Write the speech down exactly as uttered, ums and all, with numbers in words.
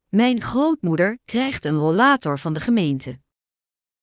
Mijn grootmoeder krijgt een rollator van de gemeente.